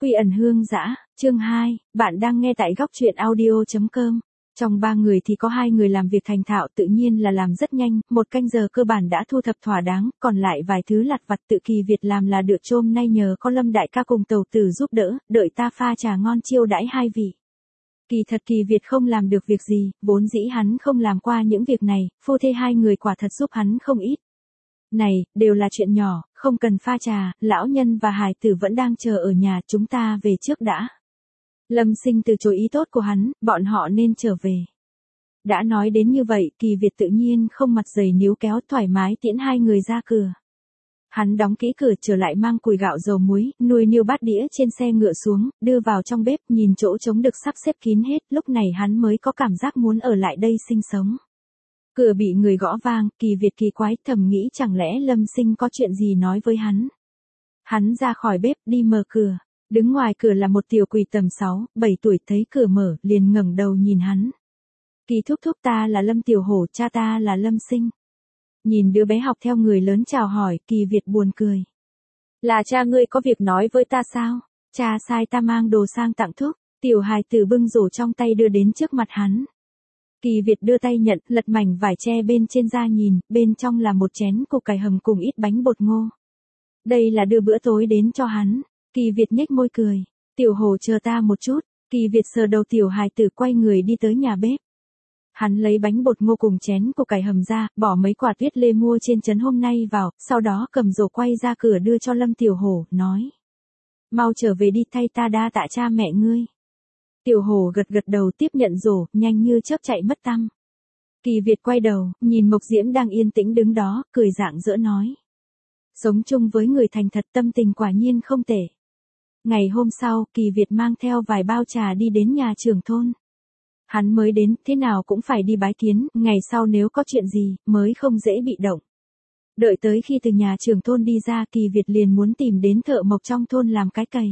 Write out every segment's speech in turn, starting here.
Quy ẩn hương dã, chương 2, bạn đang nghe tại góc truyện audio.com. Trong 3 người thì có 2 người làm việc thành thạo tự nhiên là làm rất nhanh, 1 canh giờ cơ bản đã thu thập thỏa đáng, còn lại vài thứ lặt vặt tự Kỳ Việt làm là được chôm nay nhờ có Lâm đại ca cùng Tẩu Tử giúp đỡ, đợi ta pha trà ngon chiêu đãi 2 vị. Kỳ thật Kỳ Việt không làm được việc gì, vốn dĩ hắn không làm qua những việc này, phu thê 2 người quả thật giúp hắn không ít. Này, đều là chuyện nhỏ, không cần pha trà, lão nhân và hài tử vẫn đang chờ ở nhà, chúng ta về trước đã. Lâm Sinh từ chối ý tốt của hắn, bọn họ nên trở về. Đã nói đến như vậy, Kỳ Việt tự nhiên không mặt dày níu kéo thoải mái tiễn 2 người ra cửa. Hắn đóng kỹ cửa trở lại mang củi gạo dầu muối, nuôi niêu bát đĩa trên xe ngựa xuống, đưa vào trong bếp, nhìn chỗ trống được sắp xếp kín hết, lúc này hắn mới có cảm giác muốn ở lại đây sinh sống. Cửa bị người gõ vang, Kỳ Việt kỳ quái thầm nghĩ chẳng lẽ Lâm Sinh có chuyện gì nói với hắn. Hắn ra khỏi bếp đi mở cửa, đứng ngoài cửa là một tiểu quỷ tầm 6, 7 tuổi thấy cửa mở liền ngẩng đầu nhìn hắn. Kỳ thúc thúc ta là Lâm Tiểu Hổ, cha ta là Lâm Sinh. Nhìn đứa bé học theo người lớn chào hỏi, Kỳ Việt buồn cười. Là cha ngươi có việc nói với ta sao? Cha sai ta mang đồ sang tặng thúc, tiểu hài tử bưng rổ trong tay đưa đến trước mặt hắn. Kỳ Việt đưa tay nhận, lật mảnh vải tre bên trên ra nhìn, bên trong là một chén củ cải hầm cùng ít bánh bột ngô. Đây là đưa bữa tối đến cho hắn. Kỳ Việt nhếch môi cười. Tiểu Hồ chờ ta một chút. Kỳ Việt sờ đầu tiểu hài tử quay người đi tới nhà bếp. Hắn lấy bánh bột ngô cùng chén củ cải hầm ra, bỏ mấy quả tuyết lê mua trên trấn hôm nay vào, sau đó cầm rổ quay ra cửa đưa cho Lâm Tiểu Hổ, nói. Mau trở về đi thay ta đa tạ cha mẹ ngươi. Tiểu Hổ gật gật đầu tiếp nhận rổ, nhanh như chớp chạy mất tăm. Kỳ Việt quay đầu, nhìn Mộc Diễm đang yên tĩnh đứng đó, cười rạng rỡ nói. Sống chung với người thành thật tâm tình quả nhiên không tệ. Ngày hôm sau, Kỳ Việt mang theo vài bao trà đi đến nhà trưởng thôn. Hắn mới đến, thế nào cũng phải đi bái kiến, ngày sau nếu có chuyện gì, mới không dễ bị động. Đợi tới khi từ nhà trưởng thôn đi ra, Kỳ Việt liền muốn tìm đến thợ mộc trong thôn làm cái cày.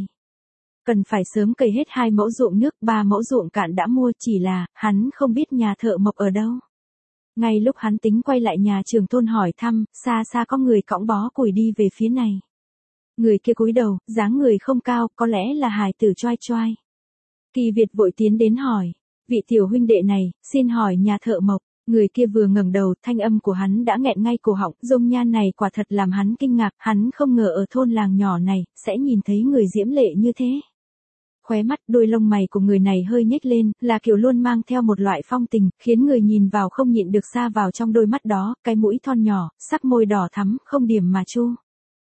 Cần phải sớm cày hết 2 mẫu ruộng nước, 3 mẫu ruộng cạn đã mua, chỉ là, hắn không biết nhà thợ mộc ở đâu. Ngay lúc hắn tính quay lại nhà trưởng thôn hỏi thăm, xa xa có người cõng bó củi đi về phía này. Người kia cúi đầu, dáng người không cao, có lẽ là hài tử choai choai. Kỳ Việt vội tiến đến hỏi, vị tiểu huynh đệ này, xin hỏi nhà thợ mộc. Người kia vừa ngẩng đầu, thanh âm của hắn đã nghẹn ngay cổ họng, dung nhan này quả thật làm hắn kinh ngạc, hắn không ngờ ở thôn làng nhỏ này, sẽ nhìn thấy người diễm lệ như thế. Khóe mắt, đôi lông mày của người này hơi nhếch lên, là kiểu luôn mang theo một loại phong tình, khiến người nhìn vào không nhịn được xa vào trong đôi mắt đó, cái mũi thon nhỏ, sắc môi đỏ thắm, không điểm mà chu.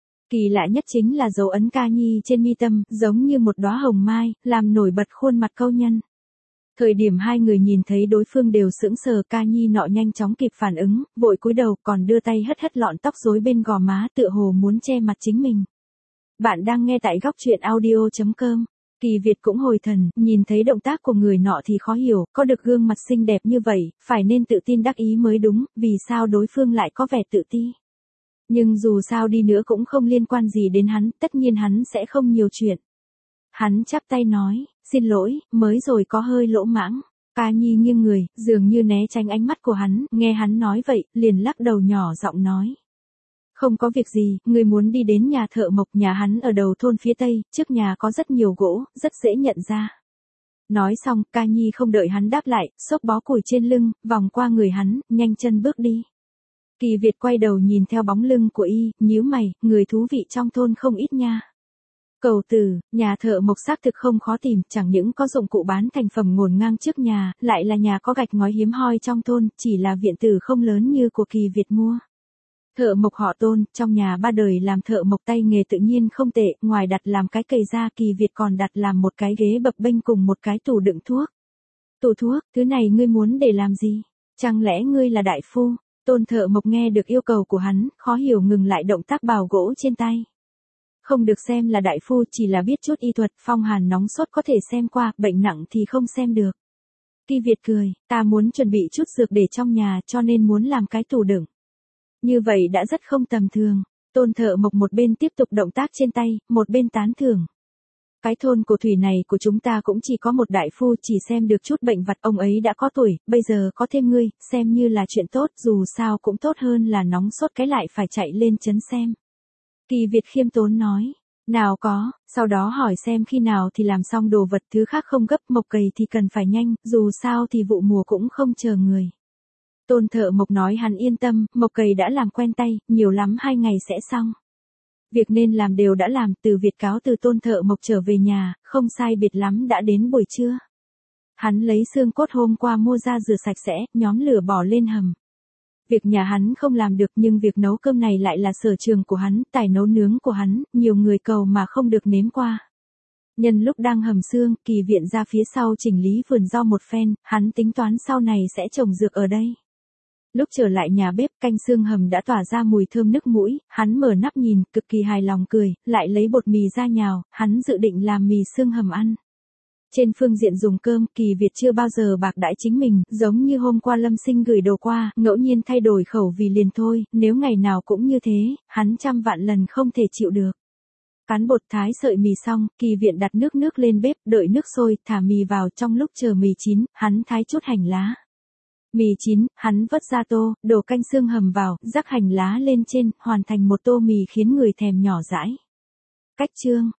Kỳ lạ nhất chính là dấu ấn ca nhi trên mi tâm, giống như một đóa hồng mai, làm nổi bật khuôn mặt câu nhân. Thời điểm 2 người nhìn thấy đối phương đều sững sờ, ca nhi nọ nhanh chóng kịp phản ứng, vội cúi đầu còn đưa tay hất hất lọn tóc rối bên gò má tựa hồ muốn che mặt chính mình. Bạn đang nghe tại góc truyện audio.com. Kỳ Việt cũng hồi thần, nhìn thấy động tác của người nọ thì khó hiểu, có được gương mặt xinh đẹp như vậy, phải nên tự tin đắc ý mới đúng, vì sao đối phương lại có vẻ tự ti. Nhưng dù sao đi nữa cũng không liên quan gì đến hắn, tất nhiên hắn sẽ không nhiều chuyện. Hắn chắp tay nói, xin lỗi, mới rồi có hơi lỗ mãng. Ca nhi nghiêng người, dường như né tránh ánh mắt của hắn, nghe hắn nói vậy, liền lắc đầu nhỏ giọng nói. Không có việc gì, người muốn đi đến nhà thợ mộc, nhà hắn ở đầu thôn phía tây, trước nhà có rất nhiều gỗ, rất dễ nhận ra. Nói xong, ca nhi không đợi hắn đáp lại, xốc bó củi trên lưng, vòng qua người hắn, nhanh chân bước đi. Kỳ Việt quay đầu nhìn theo bóng lưng của y, nhíu mày, người thú vị trong thôn không ít nha. Cầu Tử, nhà thợ mộc xác thực không khó tìm, chẳng những có dụng cụ bán thành phẩm ngổn ngang trước nhà, lại là nhà có gạch ngói hiếm hoi trong thôn, chỉ là viện tử không lớn như của Kỳ Việt mua. Thợ mộc họ Tôn, trong nhà 3 đời làm thợ mộc tay nghề tự nhiên không tệ, ngoài đặt làm cái cày ra, Kỳ Việt còn đặt làm một cái ghế bập bênh cùng một cái tủ đựng thuốc. Tủ thuốc, thứ này ngươi muốn để làm gì? Chẳng lẽ ngươi là đại phu? Tôn thợ mộc nghe được yêu cầu của hắn, khó hiểu ngừng lại động tác bào gỗ trên tay. Không được xem là đại phu, chỉ là biết chút y thuật, phong hàn nóng sốt có thể xem qua, bệnh nặng thì không xem được. Kỳ Việt cười, ta muốn chuẩn bị chút dược để trong nhà cho nên muốn làm cái tủ đựng. Như vậy đã rất không tầm thường. Tôn thợ mộc một bên tiếp tục động tác trên tay, một bên tán thưởng. Cái thôn cổ thủy này của chúng ta cũng chỉ có một đại phu, chỉ xem được chút bệnh vặt, ông ấy đã có tuổi, bây giờ có thêm ngươi, xem như là chuyện tốt, dù sao cũng tốt hơn là nóng sốt cái lại phải chạy lên trấn xem. Kỳ Việt khiêm tốn nói, Nào có, sau đó hỏi xem khi nào thì làm xong đồ vật, thứ khác không gấp, Mộc cầy thì cần phải nhanh, dù sao thì vụ mùa cũng không chờ người. Tôn thợ Mộc nói hắn yên tâm, Mộc cầy đã làm quen tay, nhiều lắm 2 ngày sẽ xong. Việc nên làm đều đã làm, từ Việt cáo từ Tôn thợ Mộc trở về nhà, không sai biệt lắm đã đến buổi trưa. Hắn lấy xương cốt hôm qua mua ra rửa sạch sẽ, nhóm lửa bỏ lên hầm. Việc nhà hắn không làm được nhưng việc nấu cơm này lại là sở trường của hắn, tài nấu nướng của hắn, nhiều người cầu mà không được nếm qua. Nhân lúc đang hầm xương, Kỳ Viện ra phía sau chỉnh lý vườn rau một phen, hắn tính toán sau này sẽ trồng dược ở đây. Lúc trở lại nhà bếp, canh xương hầm đã tỏa ra mùi thơm nức mũi, hắn mở nắp nhìn, cực kỳ hài lòng cười, lại lấy bột mì ra nhào, hắn dự định làm mì xương hầm ăn. Trên phương diện dùng cơm, Kỳ Việt chưa bao giờ bạc đãi chính mình, giống như hôm qua Lâm Sinh gửi đồ qua, ngẫu nhiên thay đổi khẩu vị liền thôi, nếu ngày nào cũng như thế, hắn trăm vạn lần không thể chịu được. Cán bột thái sợi mì xong, Kỳ Viện đặt nước lên bếp, đợi nước sôi, thả mì vào, trong lúc chờ mì chín, hắn thái chút hành lá. Mì chín, hắn vớt ra tô, đổ canh xương hầm vào, rắc hành lá lên trên, hoàn thành một tô mì khiến người thèm nhỏ dãi. Cách chương